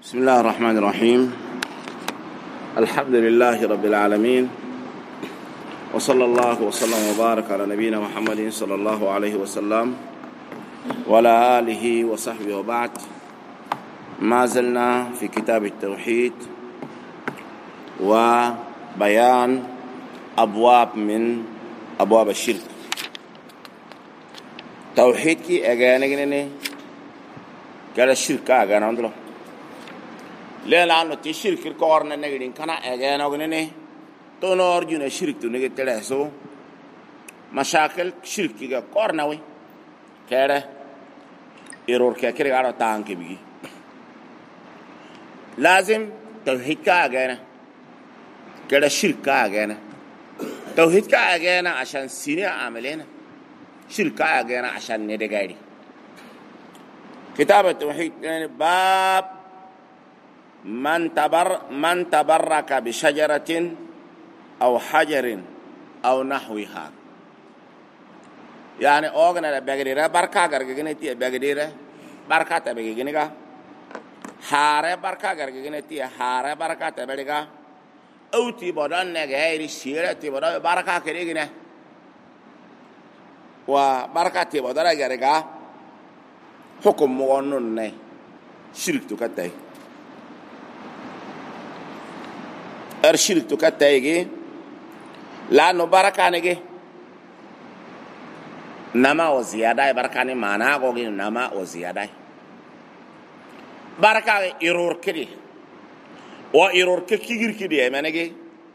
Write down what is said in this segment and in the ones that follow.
بسم الله الرحمن الرحيم. الحمد لله رب العالمين، وصلى الله وسلم وبارك على نبينا محمد صلى الله عليه وسلم وعلى آله وصحبه وبعد. ما زلنا في كتاب التوحيد وبيان أبواب من أبواب الشرك. توحيد كي أجاني كلا الشرك أجانا عندنا لا أنه تشرك الكورن نجدين كنا أجانا وجنني تنور جنا شرك تنجد تلاسو مشاكل شرك كي كورناوي كره إيرور كي على تانك بيجي لازم توحيد كأجانا كلا شرك كأجانا توحيد كأجانا عشان سيني عملنا شرك كأجانا عشان ندقاري. كتاب التوحيد يعني باب من تبرك بشجرة أو حجر أو نحوها، يعني أوغنا بغيرة بركة غرغنتي بغيرة بركة تبغينيغا حارة بركة غرغنتي حارة بركة تبغيغا أو تبودان نغيري شيرة تبودان بركة كريغنا وبركة تبودان غرغا حكم مغنون نه شرك تكتاي الشرك تكتاي لانه بركه نجي نما وزياده بركه ني معنا غوغي نما وزياده بركه ايرور كدي و ايرور كيغير كدي منجي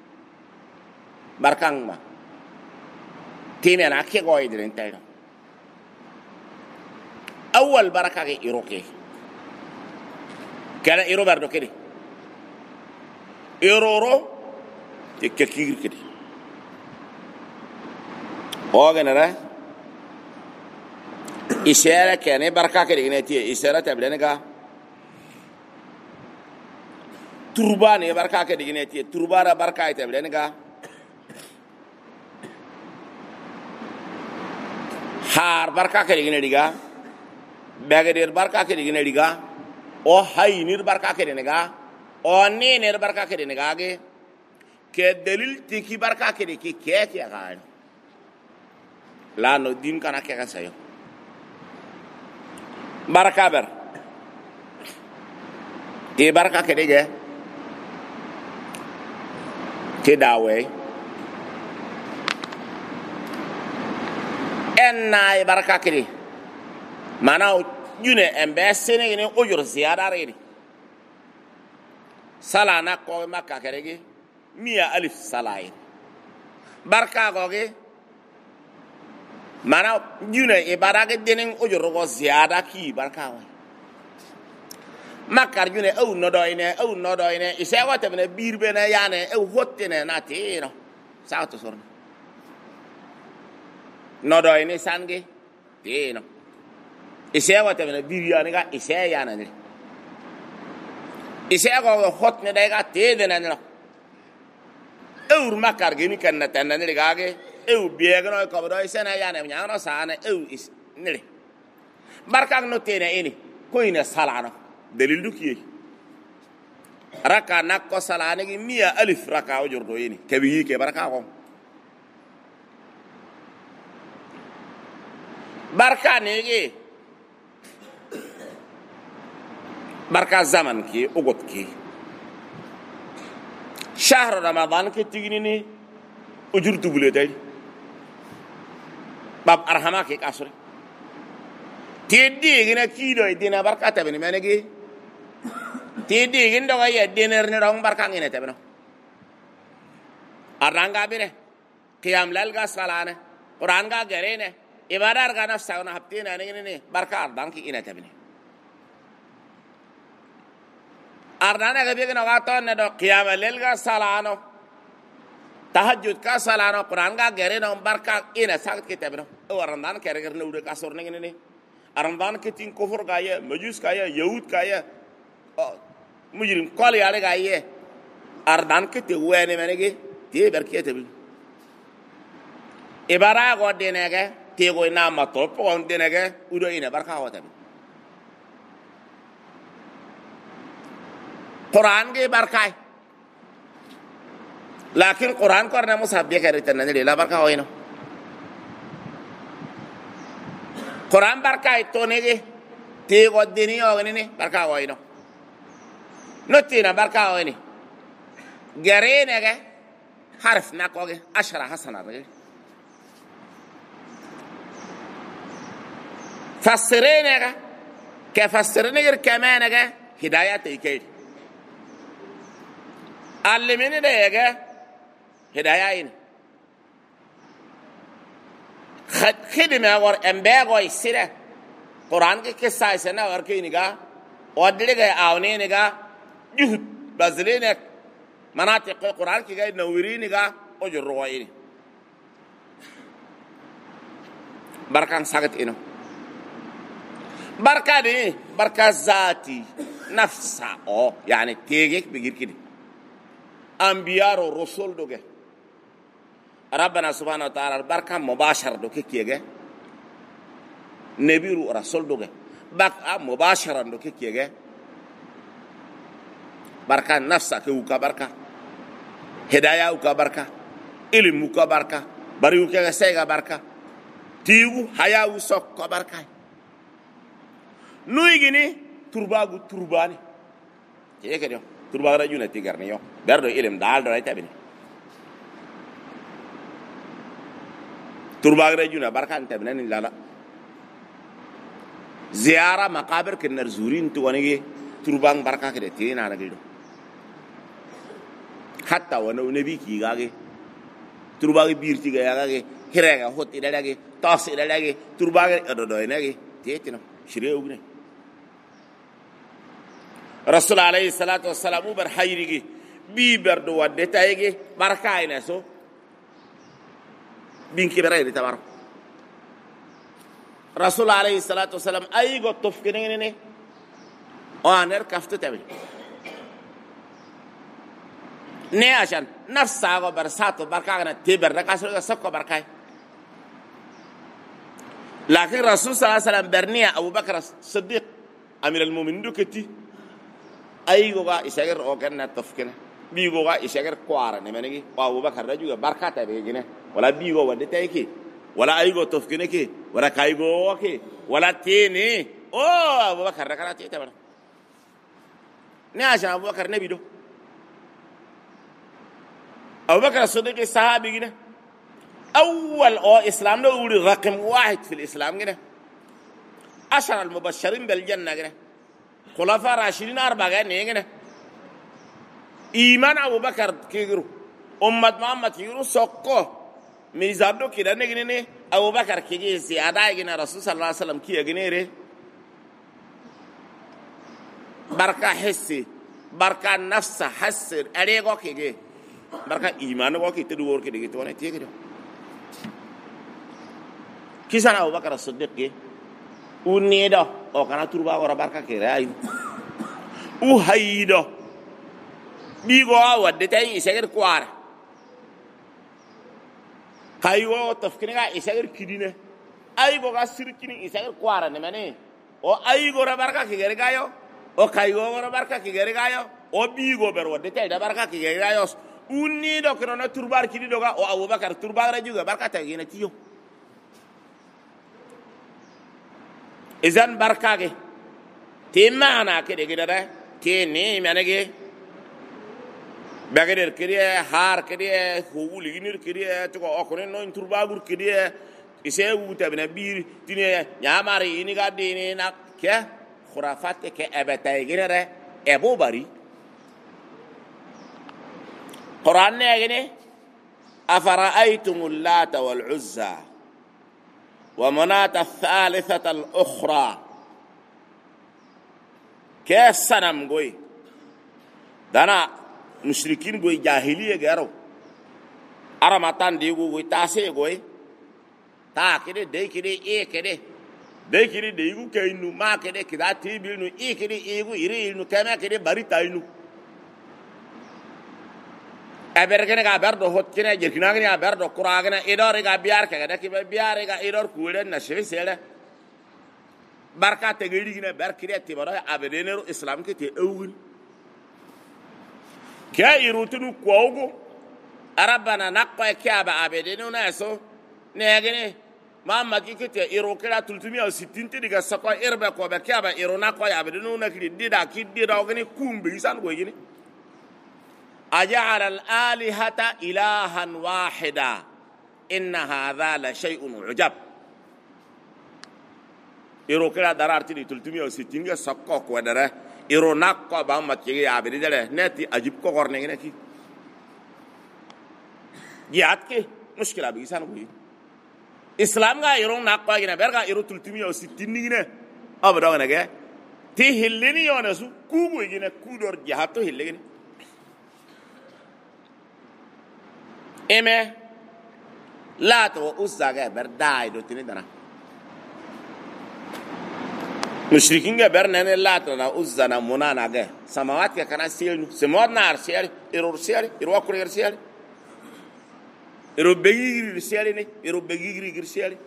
بركان ما تيمي انا كي غوي دين تاي أول بركة إيروكي كان إيرو بردو كده إيرورو تككير كده أوغن را إشارة كان بركة كده نتيه إشارة تبلينك تربان بركة كده نتيه تربارة بركة تبلينك حار بركة كده نتيه بغير بركة كده نيجا أو هاي نير بركة كده نيجا أو نير بركة كده نيجا كدليل تكي بركة كده كي يا غان لا ندين كنا كي كسيو بركة بر تي بركة كده جه تداوي ناي بركة كده mana june embe sene ni ojur ziyada redi sala na ko makka kerege 100,000 salay barka goge mana june ibada ge denen ojur go ziyada ki barka wa makka june au nodo ine ise wata bene birbe na yane au hottene na tiro saato sorna nodo ine sange tino إسيا وتمنى بيريانيكا إسيا ياناني إسيا كو خط ندايكا تيدنانيلا أور ما كارجيني كنا تناني لكاكي أو بيغنو يكبرو إسينا يانا منيانا سانا أو إس نلي بركاك نوتينا إني كوينة سالانا دليل دوكي ركا ناكو سالانيكي 100,000 ركا وجردو إني كبيهيكي بركاكو بركا نيكي بركة زمن كي أقط كي شهر رمضان كي تجيني أجر تقولي تاني باب أرحمة كي كاسوري تيدي إغنى كيدو يدينا بركة تبني مني تيدي إغنى دوغا يدينا رنرون بركة إغنى تبنو أرانغا بينه قيام للغا سالانه قرآنغا غرينه إبادار غا نفسه هبتين أنيني بركة أردان كي إغنى تبني أردنا كبيرنا وقتنا ندو قيام الليل كسالانو tahajud ka salano Quran ga gere no barka ina sak kitabno o randan kere kere nude ka sorne ngene arandan ke tin kufur ga ye majus ka ye yahud ka ye mujrim qali ale ga ye ardan ke te wene menege te berkete bi ibara go denege te go na ma to po denege udo ina barka wata bi Quran ge barkai lakin Quran ko na musab be kare tan ne la barka hoyno Quran barkai to ne ge te go dini o ne barka hoyno no tina barka hoyni gare ne ge harf na ko ge 10 hasana ge فسرين كفسرين غير كمان هداية تيكيد علمني ده هداية خدمة ور أمباغ ويسيرة قرآن के किस्सा ऐसे ना और कहीं निगाह वादले गए आवने निगाह जुहद बज़ले ने मनाते कुरान की गए नवीरी निगाह और जो रुवाई बरकान सागत इनो بركة دي بركة ذاتي نفسها يعني تيجيك بيجير كده أنبياء ورسول دوجه ربنا سبحانه وتعالى بركة مباشر دوجه كيجه نبي ورسول دوجه بركة مباشرة دوجه كيجه بركة نفسها كوكا بركة هداية وكا بركة علم وكا بركة بريو كيجه سيجا بركة تيجو حياة وسوك بركة nuy gini turbagu turbani je ke do turbagu rajuna tigarni yo berdo ilim dal do tabini turbagu rajuna barkan tabina ni lala ziyara maqabir kin narzurin tu wanigi turbang barka ke de tina na gido hatta wana nabi ki gage turbagu birti ga gage hirega hoti dalage tosi dalage turbagu do do nagi tetino shireugne رسول عليه الصلاة والسلام بر حيري بيبر دو ودتايجي بركاي نسو بينكي براي تبارك رسول عليه الصلاة والسلام أي قط تفكريني وانر كفت تبي نه عشان نفس ساعة برسات بركانا تبر ركاسو سكوا بركاي لكن رسول صلى الله عليه وسلم برنيا أبو بكر الصديق أمير المؤمنين دوكتي أيغوغا إشاعر أوكنا تفكنا بيغوغا إشاعر كوارا نمانيكي وأبو بكر رجوع بركاته بيجينا ولا بيغو ودتايكي ولا أيغو تفكناكي ولا كايغوكي ولا تيني أبو بكر ركنا تيتا نعشان أبو بكر نبي دو أبو بكر الصديق الصحابي جينا أول إسلام ده يقول رقم واحد في الإسلام جينا 10 المبشرين بالجنة جينا خلفاء راشدين 4 نيجنا إيمان أبو بكر كيرو أمة محمد كيرو سكوا ميزابدو كده نيجنا أبو بكر كيجي زيادة يجينا رسول صلى الله عليه وسلم كي يجينا ري بركة حسي بركة نفس حس أريغو كيجي بركة إيمان غو كي تدور كده كده وانا تيجي كده كيسان أبو بكر الصديق كي ونيدا أو كنا تربا ورا بركة كراي وهيدا بيجوا ودتاي يسير كوار كايو تفكيرنا يسير كدينه أيغو غاسير كني يسير كوار نمانه أو أيغو ورا بركة كيرايو أو كايو ورا بركة كيرايو أو بيجوا بروا دتاي دا بركة كيرايو ونيدا كنا تربا كدي دوغا أو أبو بكر تربا رجوع بركة تيجي نتيو إذن بركة تيمانا كده كده تيني مانجي بقدر كده هار كده هو لينير كده تكو أكونين نو إنترباغور كده إسهو تبنا بير تيني نعماري إني قاديني نك كه خرافات كأبتاي كده أبو باري قرآن نيجي أفرأيتم اللات والعزى ومناة الثالثة الأخرى كيف سنم قوي دانا مشركين قوي جاهلية قارو أرمتان ديقو قوي تاسي قوي تا كده دي كده إيه كده دي كده ديقو كينو ما كده كده تيبينو إيه كده إيقو إيرينو كما كده بريتاينو أبركنا كابردو هوتكنا جركنا كابردو كراغنا إدار كابيار كذا كي بيار كإدار كولن نشوي سيله بركة تجري كنا بركة تبارة أبدينرو إسلام كتير أول كا يروتنو كوغو أربنا نقوى كابا عبدين ناسو نيجني ما كيكت يروكلا 360 تيجا سقوا إربع كوبا كابا يرونا كوي عبدين نكلي ديدا كيد ديدا وغني كوم بيسان كويجني أجعل الآلهة إلها واحدا إن هذا لشيء عجب يروكلا درارتي 360 سقوا كودره يرونا كوبا ما كيجي عبدين ده نتي أجيب كورنيجي نكى جاتك مشكلة بيسان كوي إسلام غا يرون ناقوا جنا برغا يرو 360 نيجنا أبدا نجا تهلني يونسو كوبو جنا كودور جهاتو هلني إمه لا تو أسزاجا برداي دوتني دنا مشركين جا برنامج لا تو نا أسزنا منا نجا سماوات كنا سيل سماوات نار سيل يرو سيل يرو كورير سيل يروبيغي رسالة يروبيغي رسالة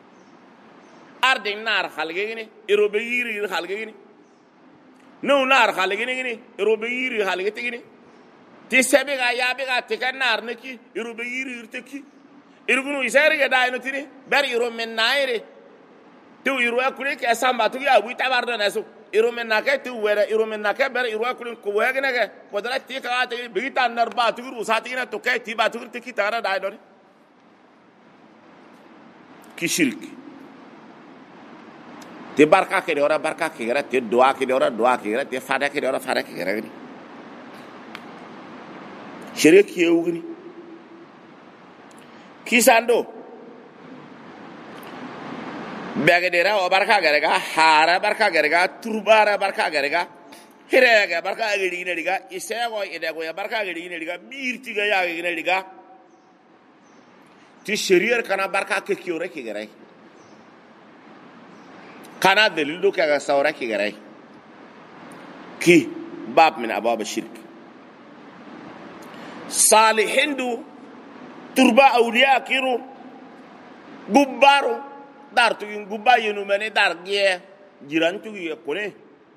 أردن نار خالجيني يروبيغي خالجيني نو نار خالجيني يروبيغي خالجتيني تسبيغا يابيغا تكن نار نكي يروبيغي رتكي يرغنو يساري داينو تيني بر يرو من نايري تو يرو أكلك أسام باتوغي أبوي تباردو ناسو يرو من ناكي تو ويرا يرو من ناكي بر يرو أكلك كوهاجي ناكي قدرت تيكا تيجي بيتا نربا تيجي روساتينا توكي تيبا تيجي تكي تارا دايدوري كشرك تبارك كده ورا بارك كده تدعاء كده ورا دعاء كده تفادى كده ورا فادى كده شرك يوغني كيساندو بغديرا وبارك كده هارا بارك كده تربارا بارك كده هيرا بارك كده ديغا يساغو يدغو يا بارك كده ديغا بيرتيغا يا ديغا تشرير كنا بارك كيورا كده كنا دليل دو كذا سورة كده كي باب من أبواب الشرك صالحين دو تربا أولياء كيرو غبارو دار تيجي غبا ينومني دار جيه جيران تيجي يكونه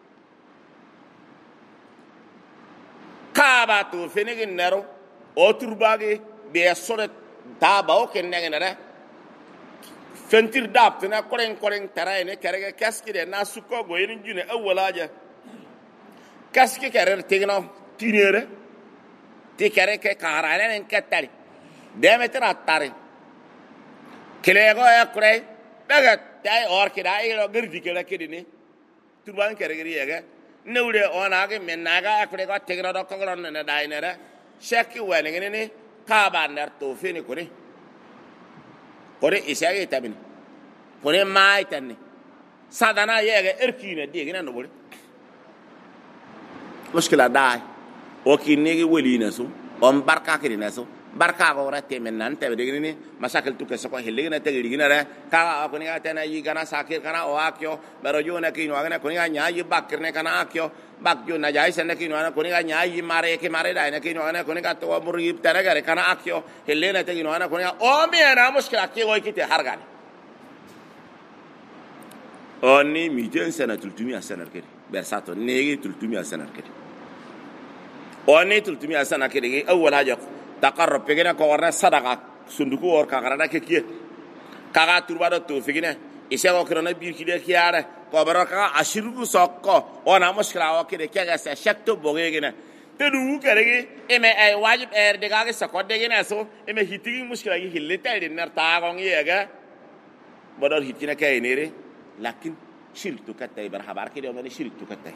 كاباتو فينيك نرو أو ترباغي بيسورة تاباو كنني نرى فنتير دابتنا كورين تراينه كرجع كاسكيد ناسوكو غوين جونة أولاجا كاسكي كرر تيجنا تينيره تيكره كهرانه إنكتاري دائما ترى كليغو يكره بعد تاي أور كده أيلو غير كده كده تربان كرجع رياجا نودي أوناعي من ناعا أكره تيجنا دكاننا نداينره شاكي وينينه كابان نرتوفيني كوني كوني إشاعي تابين كوني ماي تاني سادنا يعى إركينا ديجنا نقول مشكلة داي وكينيجي ولينا سو باركا كرينا سو باركا غورا تيمنا أنت بديجني مشاكل توكسكوا هلينا تجرينا را كا كوني أتنا يجانا ساكير كنا أواكيو برجونا كينو أغنى كوني نياي باكرنا كنا أكيو باكيو نجاي سنة كينو أنا كوني نياي ماري كماري داينا كينو أنا كوني كاتوا مريب ترى كنا أكيو هلينا تجينو أنا كوني أمي أنا مشكلة كي غوي كتير هرغاني أني 200 سنة 300 سنة كده برساتو نيجي 300 سنة كده أني 300 سنة كده أول حاجة تقرب بيجينا كورنا صدقة صندوق اور كعرنا كيكيه كعا تربادو توفيجنا إيشوا كرنا بير كده كياره كبرنا كعا أشيرو ساقة أنا مشكلة وكده كذا سشكتو بوجينا تدو كده إما أي واجب دعاء سكوت دعينا سو إما هيتين مشكلة هيلتا دينار تاعون يجا بدر هيتينا كاينيري لكن شيلتو كتاي برهبار كده ومن شيلتو كتاي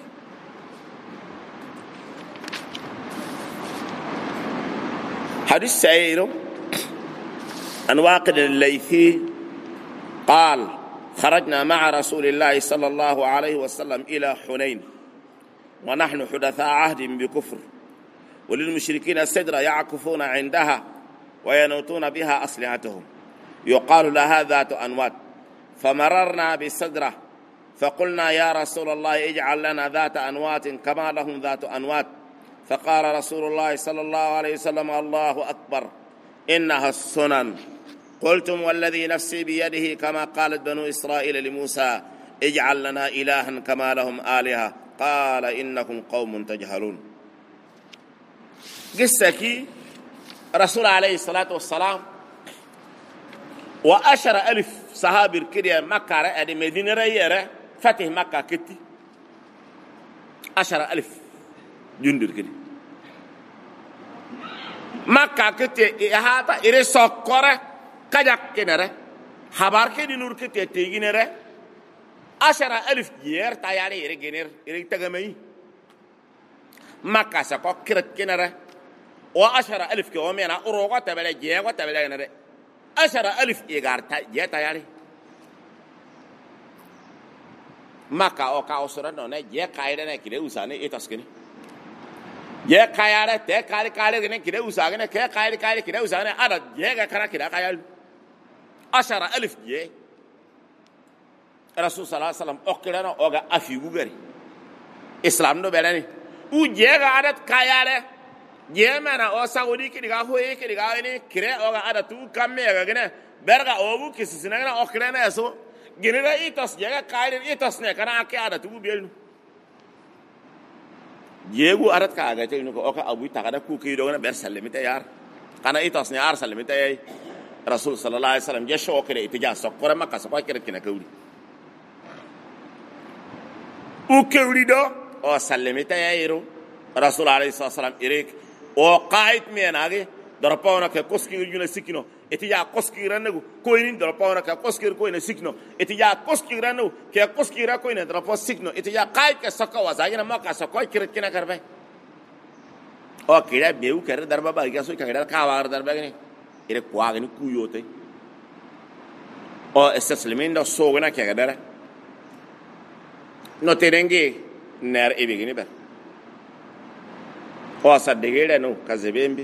حديث سعيد عن واقد الليثي قال خرجنا مع رسول الله صلى الله عليه وسلم إلى حنين ونحن حدثاء عهد بكفر وللمشركين سدرة يعكفون عندها وينوتون بها أصلحتهم يقال لها ذات أنوات فمررنا بسدرة فقلنا يا رسول الله اجعل لنا ذات أنوات كما لهم ذات أنوات فقال رسول الله صلى الله عليه وسلم الله أكبر إنها السنن قلتم والذي نفسي بيده كما قالت بنو إسرائيل لموسى اجعل لنا إلها كما لهم آلهة قال إنكم قوم تجهلون قصة كي رسول عليه الصلاة والسلام و10,000 صحابي كده مكة رأي مدينة رأي فتح مكة كتي 10,000 جندر كده مكة كتي هذا إيري سكرة كجاك كنره خبر كده نور كتي تيجي نره 10,000 جير تياري إيري جنر إيري تجمعي مكة سكوا كرت كنره و10,000 كومينا أروقة تبلا جيغة تبلا نره 10,000 إيجار جيت تياري maka o ka osura no ne je kaire ne kire usane etaskene je kayare te kare ne kire usane ke kare kire usane ada je ga kara kire kayal 10,000 je rasul sallallahu alaihi wasallam okira no oga afigu gari islam no belani u je ga adat kayare je mana o saudi kire ga hoye kire ga ni kire oga ada tu kamme ga gene berga obu kisina na okira na so genera itas jaga kaiden itas ne kana ake ada tu bielnu jegu arat ka aga tinu ko oka abu takada ku ki dogana ber salimita yar kana itas ne ar salimita yai rasul sallallahu alaihi wasallam je shokere itija sokora makka sokwa kire kina kawli u kawli do o salimita yairo rasul alaihi wasallam irek o qaid menage darapona ke koski yuna sikino etija koski rannego koini darapona ke koski koina sikno etija koski rannego ke koski ra koina darapo sikno etija qaid ke sokka wazagina makka sokwa kire kina karbe o kira beu kare darba ba ga so kangada ka war darba gini ire kwa gini kuyote o estasliminda sogna ke gadara no terenge ner ebigini ba o sadegere no kazebembe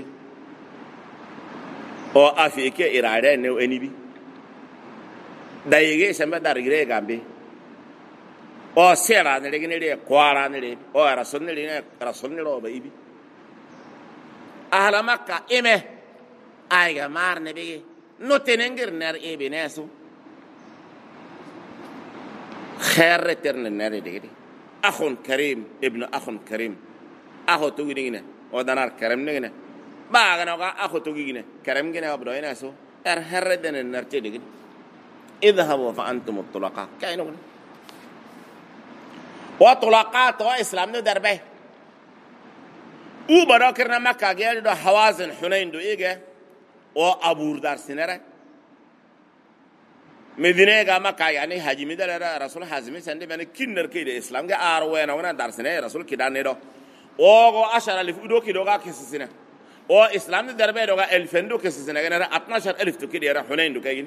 o afike irare ne enibi dayege semba dargire gambe o sera ne legene kwara ne o rasul ne ro ba ibi ahla makka ime ayga mar ne be no tenengir ner ebe nesu khair terne ner de akhun karim ibn akhun karim akho to gine o danar karim ne ba ga akho to gine karim gine abdo ina so herden ner te de idhabu fa antum at-tulaqa kaino wa tulaqat wa islam no darbe u barakirna makka gel do hawazin hunain do ige o abur dar sinara medine ga makka yani hajimi dara rasul hazimi sande ben kinner ke de islam ga arwe na wana dar sinara rasul kidane do o go 10,000 do kido ga kisisina o islam darbe do ga 1000 do kisisina ga 12,000 to kidera hunain do kayini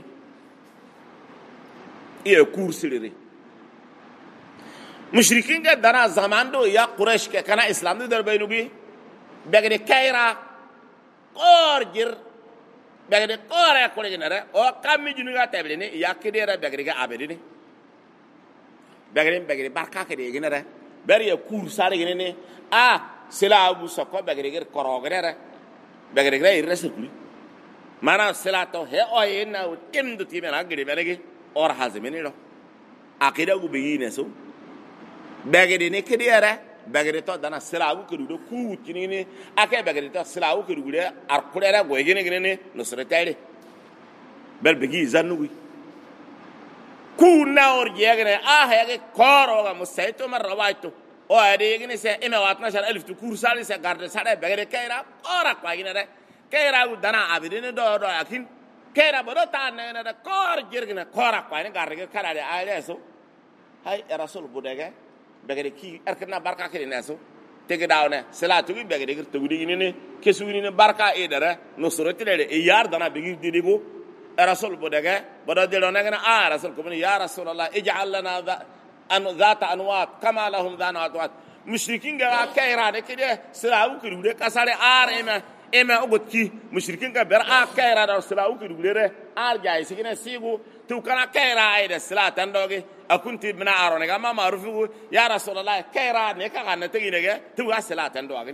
e kursiri mushrikin ga dana zaman do ya quraish ke kana islam darbe nugi begede kayra orjir begede kore ko leginare o kammi junu ga tabele ni yakidera begede ga abede ni begede barka ke de ginare ber ya kur sare gine a sila abu sokko begede ger korogere begede ga irresukuli mana sila to he o yena o kimdu timena gede belege or hazimini do akida gu beyine so begede ni kidere bagere to dana silawu kedudo ku tinini ake bagere to silawu kedude arkulera goyene gene no sretare bel begi zannugi ku naor jegene hege koro ga musaito marwaito o ade gene se ime watna shal alif tu kursali se garde sare bagere kaira ora kwa gene re kaira dana abidine do akin kaira bodo ta ne da kor jergene kora kwa ne garde karade ale so hay rasul budege begede ki arkana barka ke neso tege dawne salatu bi begede gir tugudi ni kesuni ne barka e dara no surati le e yar dana begi didigo rasul bodege bodo de do ngana rasul ko ya rasulullah ij'al lana zata anwat kama lahum zanawat mushrikin ga kaira de kide salawu ke dude kasare ema ogotki mushrikin ga ber kaira da salawu ke dude re jaay sigina sigu tu kana kaira ay de salatan doge akunti bina arone ga ma marufu ya rasulullah kaira ne ka ganna tegine ge tu salatan doge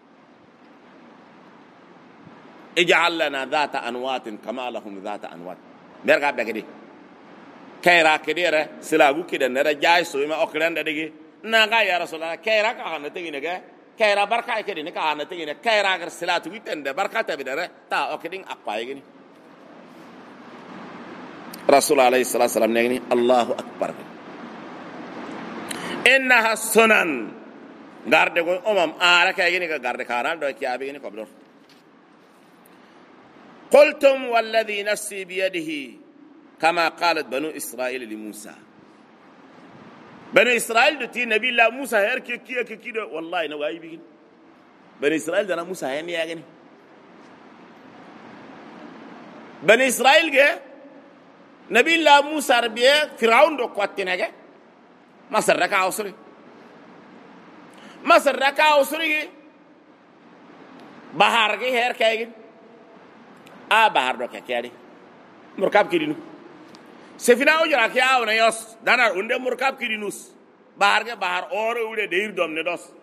ij'al lana dhata anwatin kama lahum dhata anwat berga begedi kaira kedere salawu kide ne ra jaay so ma okranda dege na ga ya rasulullah kaira ka ganna tegine ge kayra barka ke ni ka anate ne kayra gar salatu witende barka ta bidare ta o kedin akwa yini rasul alayhi salatu wasalam ne Allahu akbar innaha sunan garde go omam ara ka yini ga garde karan do ki abi ni ko blor qultum walladhi nafsi biyadihi kama qalat banu israil li musa banu israil do ti nabi la musa her ke kido wallahi na wayi bigin banu israil dana musa hen ya gani banu israil ge nabi la musa rabiye firaun do kwatinege masar raka usuri bahar ge her kaygin a bahar do kekeri murkab kidinu sefina o jara ke awna yos danar unde murkab kidinus bahar ge bahar ore ude deir dom ne dos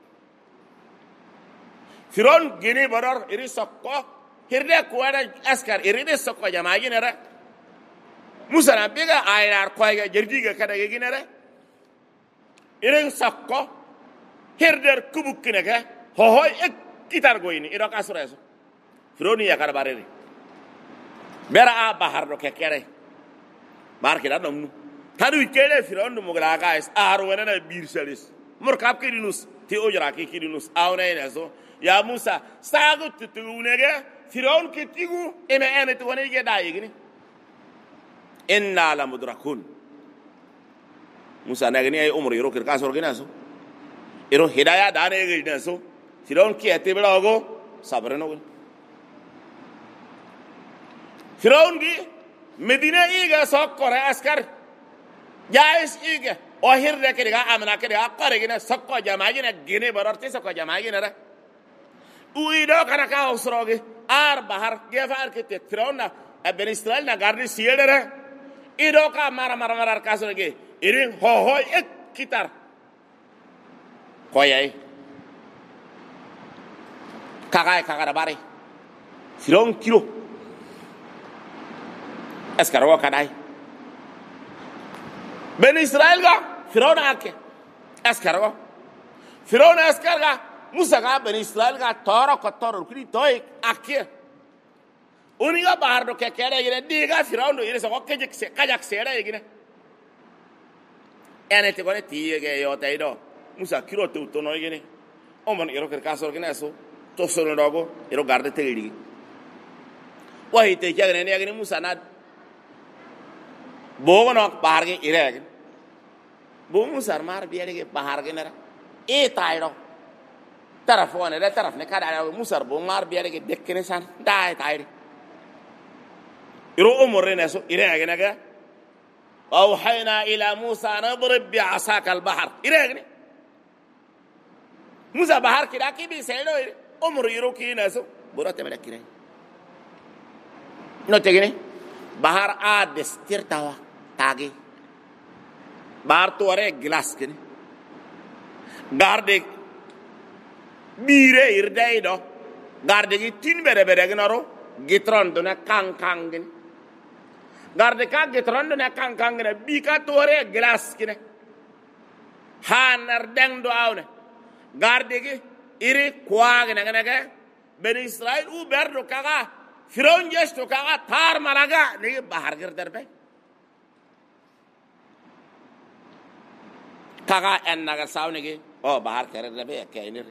firon gini boror iri sokko hirde kuwada askar iri de sokko jamaagi nere musa na biga ayar koyga jerdiga kada ge ginere irin sakko herder kubukkineke hohoy ek kitar goyni iro kasreso fironi yakar bareri bera a bahar do kekere bar kida nomnu tadu kele firon mo gra guys ar wona bir salis murkab kidinus ti ojra ki kidinus awna eneso ya musa sagu tutunege firon kitigu ene ene to woni ge dayigini inna la mudrakun musa nagani ay umri ro kirka sor ginaso iro hidayah dane ge ginaso firon ki ate belago sabreno firon gi medina iga sokkore askar jais iga o hirde ke ga amna ke ga qare gina sokko jamaagina gine bararte sokko jamaagina ra uido kana ka usroge ar bahar gefar ke te firon na ben israel na garni siedere ido ka mara kasroge irin ho ek kitar koyay kaga bare firon kilo askaro kadai ben israel ga firon ake askaro firon askar ga musa ga ben israel ga toro kuri toy ake uniga bahar do ke kere ire diga firon do ire so kejek se kajak sere ire ene te gone tiye yo taido musa kiro te utono ire omon iro ker kasor gene so to soro dogo iro garde te iri wahi te jagene ne agene musa na bogono bahar ge ire ge bo musa mar biere ge bahar ge nera e taido taraf wona de taraf ne kada musa bo mar biere ge dekkene san dai tayri iro umur ne so ire ge naga awhayna ila musa nadrib bi asaka al bahr ire ge musa bahar kida ki bi selo umur iro ki ne so burate mele kire no tegene bahar a destirtawa tagi bahar to are glass kene garde bire irdaido garde gi tin bere gnaro gitron do na kankangin garde ka gitron do na kankangin bi ka to are glass kene hanar deng do awne garde gi iri kwag naga ben israel u berdo kaga firon gesto kaga tar maraga ni bahar gir derbe kaga en naga sawne gi o bahar kere derbe kaynir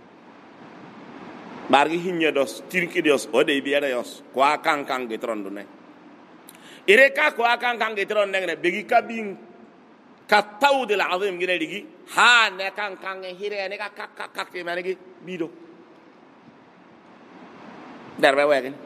bargi hinnya dos tirki dos o de biara yos kwa kankang gitron do ne ire ka kwa kankang gitron ne begi kabin كالطود العظيم جنا لقي ها نكان كان هيرة نكا كك في ما نجي بيدو دربه واجن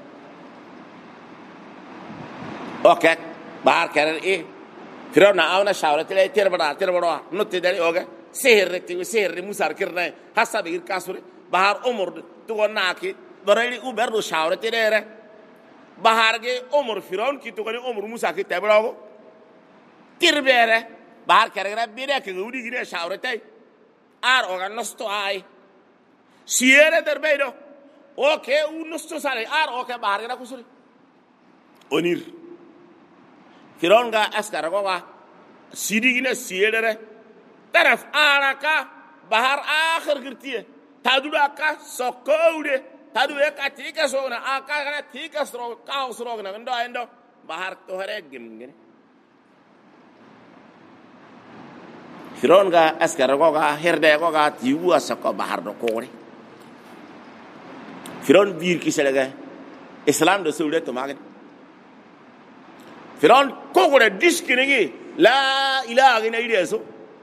أوكي بار كرر إيه فرعون أونا شاورة تلاقي تربرا نوت تدري أوكي سهر مسار كرنا حسب غير كاسوري بحر عمر تقول ناكي بريلي أوبرد شاورة تدري بحر كي عمر فرعون كي تقولي عمر موسى كي تبرا تربيره bahar kere bire ke udi gire shaurete ar oga nosto ai siere derbedo oke u nosto sale ar oke bahar kere kusuri onir fironga askara goga sidi gine siere taraf araka bahar akhir girtiye tadura ka sokoude tadu e ka tika so na aka kana tika sro ka sro na ndo bahar to hare gimgene firon ga askar go ga herde go ga tiwu asako bahar do kore firon bir ki selega islam do suude to magen firon ko gore diskini la ilaha illa ide so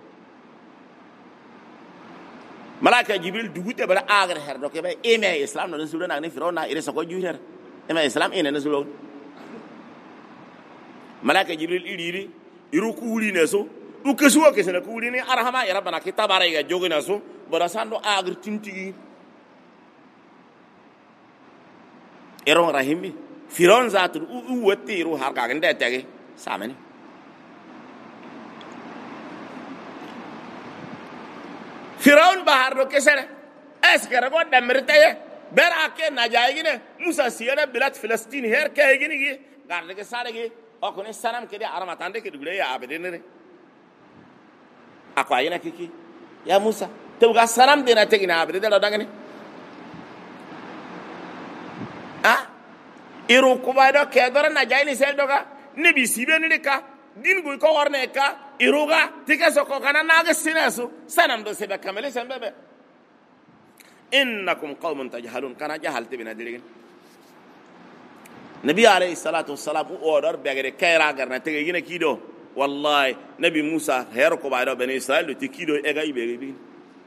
malaka jibril dugute bala agar herdo ke be eme islam no suude na ni firon na ire sako juher eme islam ene na suude malaka jibril iri iru kuuli ne so u kesuwa kesena kuuli ni arhama ya rabbana kitabare ga jogina so bara sando agar tintigi eron rahimi firon zatu u wetiru har ka gande tege samene firon bahar do kesere eskere go damirtaye berake najayigine musa siyana bilat filastin her kayigini gi garde ke saregi okone sanam kede aramatande ke dugule ya abedenere akwa yana kiki ya musa to ga sanam dina tegina abedede dangane iru kubado ke dora na jayni sel doga nebi sibe ni ka din go ko warne ka iruga tika soko kana naga sinasu sanam do sebe kamele sembebe innakum qaumun tajhalun kana jahalti bina diligin nabi alayhi salatu wassalam order begere kayra garna tege yina kido wallahi nabi musa her ko baydo bani israel ti kido e gay be bi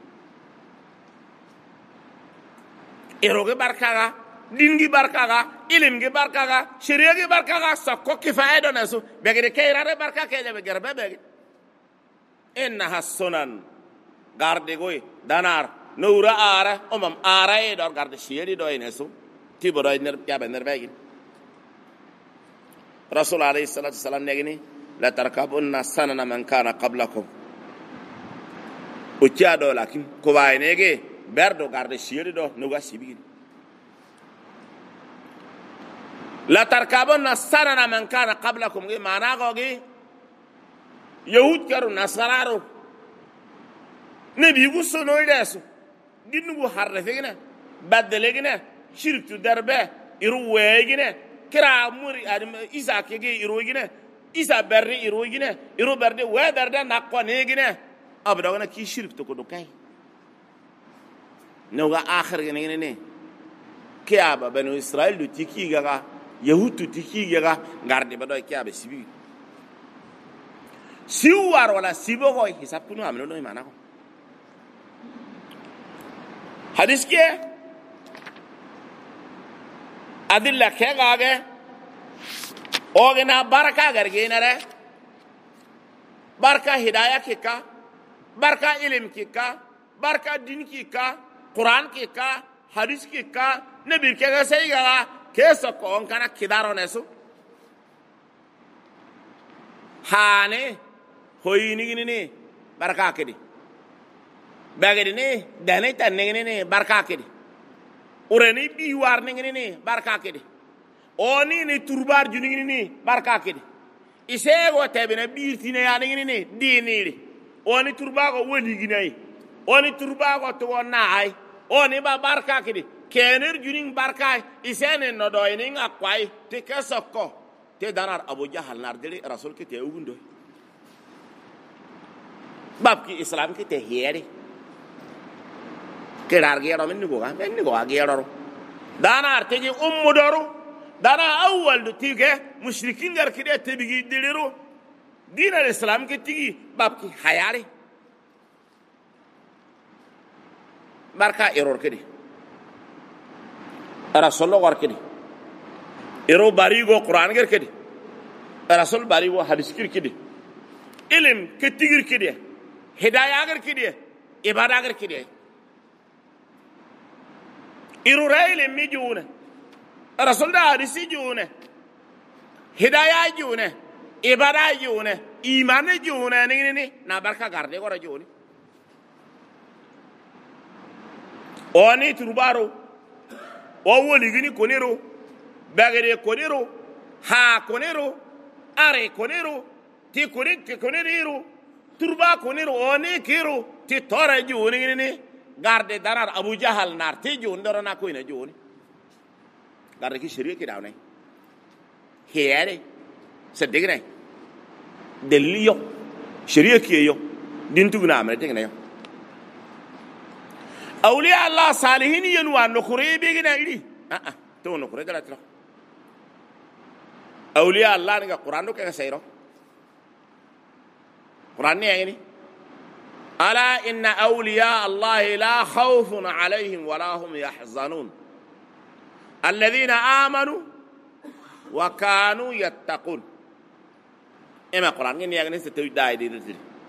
iruga barkaga dingi barkaga ilimgi barkaga shiriyagi barkaga sakko kifaydo nasu begere kayrare barka keje be gerbe be innaha sunan garde goy danar nura ara omam ara e dor garde shiri do inesu tibodo ner yabe ner begin rasul alayhi salatu wasalam negini la tarkabunna sanana man kana qablakum o tiado lakin ko waynege berdo garde shiri do nuga sibi la tarkabunna sanana man kana qablakum ge mana gogi yahud karu nasararo nabi gusso no idesu dinnu harrefegina baddelegina shirku darbe iru wegina kira muri adam isa kege iru gina isa berri iru gina iru berde we berde nakko negina abdagana ki shirk to ko do kay no ga akhir gene ne kiaba banu israel du tiki ga yahud tu tiki ga garde bado kiaba sibi siwar wala sibo ko hisab kunu amno no mana ko hadis ke adilla ke gage ogena baraka garge na re baraka hidayah ke ka baraka ilim ke ka baraka din ke ka quran ke ka hadis ke ka nabi ke ga sai ga ke so ko on kana kidaro nesu hane hoyini gini ne baraka kedi bagedi ne dane tan ne ne baraka kedi ureni bi war ne ne baraka kedi oni ne turbar juni ne baraka kedi ise go tebena birti ne ya ne ne diniri oni turba go woni ginai oni turba go to naai oni ba baraka kedi kener juni baraka ise ne no do ne ngakwai te kesoko te danar abu jahal nar dele rasul ke te ugundo bab ki islam ki te hiere ke dargero men go agero dana arteji ummudoru dana awwal du tige mushrikin gar ki de tebigi deliru din al islam ki tigi bab ki hayare barka error kedi rasul war kedi ero barigo qur'an gar kedi rasul barigo hadis kedi ilim ke tigir kedi hidayah agar kidi ibadah agar kidi iruraile mijune rasul da hadisi june hidayah june ibadah june iman june ni na barka garde gora june oni turbaro o woli gini konero bagere konero ha konero are konero ti konero turba koniro oni kiro ti tora juni ni garde darar Abu Jahal nar te jon doro na ko ina joni garde ki sharia ki dawnay heere se degne deliyo sharia ki yo din tugna amre degne yo awliya Allah salihin yenu wa no khuribi gina iri to no khuribi dala tro awliya Allah nga Qur'an do ka sayro Qur'an ni yani ألا إن أولياء الله لا خوف عليهم ولا هم يحزنون الذين آمنوا وكانوا يتقون إما قرآن يعني ستوي دايدي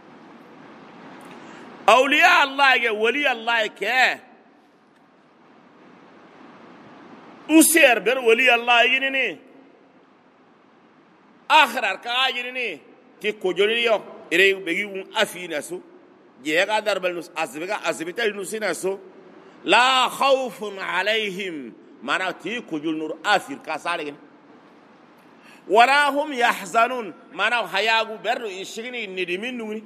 أولياء الله ولي الله كه أسير بر ولي الله ينني آخر كاجنني كي كوجوليو إريو بيجون أفيناسو جيغا دربل نس أزبتا نسيناسو لا خوف عليهم معناه تي كوجول نور آفير كاسالين ولا هم يحزنون معناه هياغو برو يشغني ندمين نوني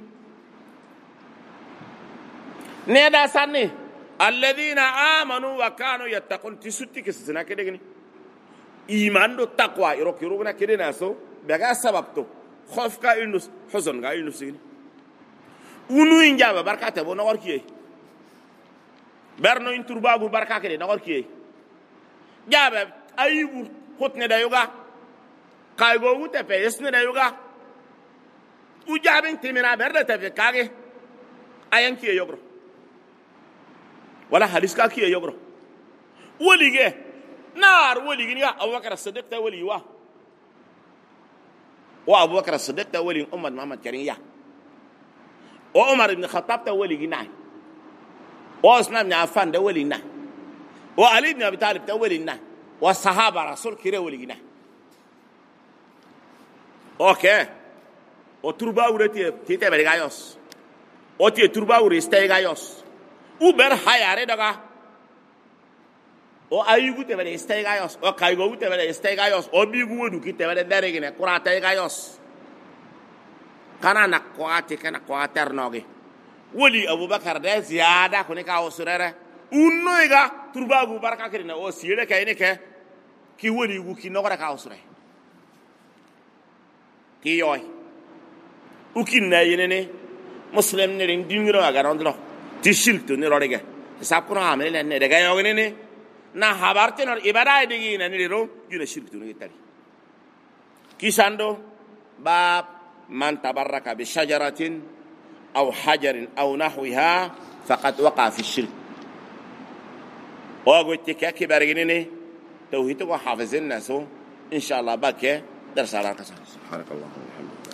نيدا ساني الذين آمنوا وكانوا يتقون تسوتي كسنا كدغني إيمان دو تقوى يروكيرونا كدناسو بغا سببتو خوف كا ينس حزن كا ينسين unu injaba barkate bo nagor kiye berno inturbabu barkake de nagor kiye jabe ayibu hotne da yoga kaygo wute pe esne da yoga u jaben timina berde te kage ayan kiye yogro wala hadis ka kiye yogro wolige nar wolige ni Abubakar Siddiq ta wali wa Abubakar Siddiq ta wali ummat Muhammad kariya وعمر بن الخطاب تولي جناي وعثمان بن عفان تولي جناي وعلي بن ابي طالب تولي جناي والصحابه رسول كيره ولي جناي اوكي وتربا ورتي تيته برغايوس اوتي تربا ورستي غايوس وبر هاياره دغا o ayugu te bere stay gayos o kaygo te bere stay gayos o bigu wodu ki te bere daregine kurata gayos kana na kwati kana kwater noge woli Abubakar da ziyada ko ne ka osurere unno iga turbagu baraka kirina o sire kay ne ke ki woli gu ki nogora ka osure ki yoy ukin na yene muslim ne rin dingiro aga rondro ti shilto ne rorege sapro amele ne daga yogene ne na habarte no ibada digi na ne ro yune shilto ne tari kisando ba من تبرك بشجرة أو حجر أو نحوها فقد وقع في الشرك وقلت كاكي بارجنيني توهيتك وحافظين الناس إن شاء الله بك درس على سبحانك اللهم وبحمدك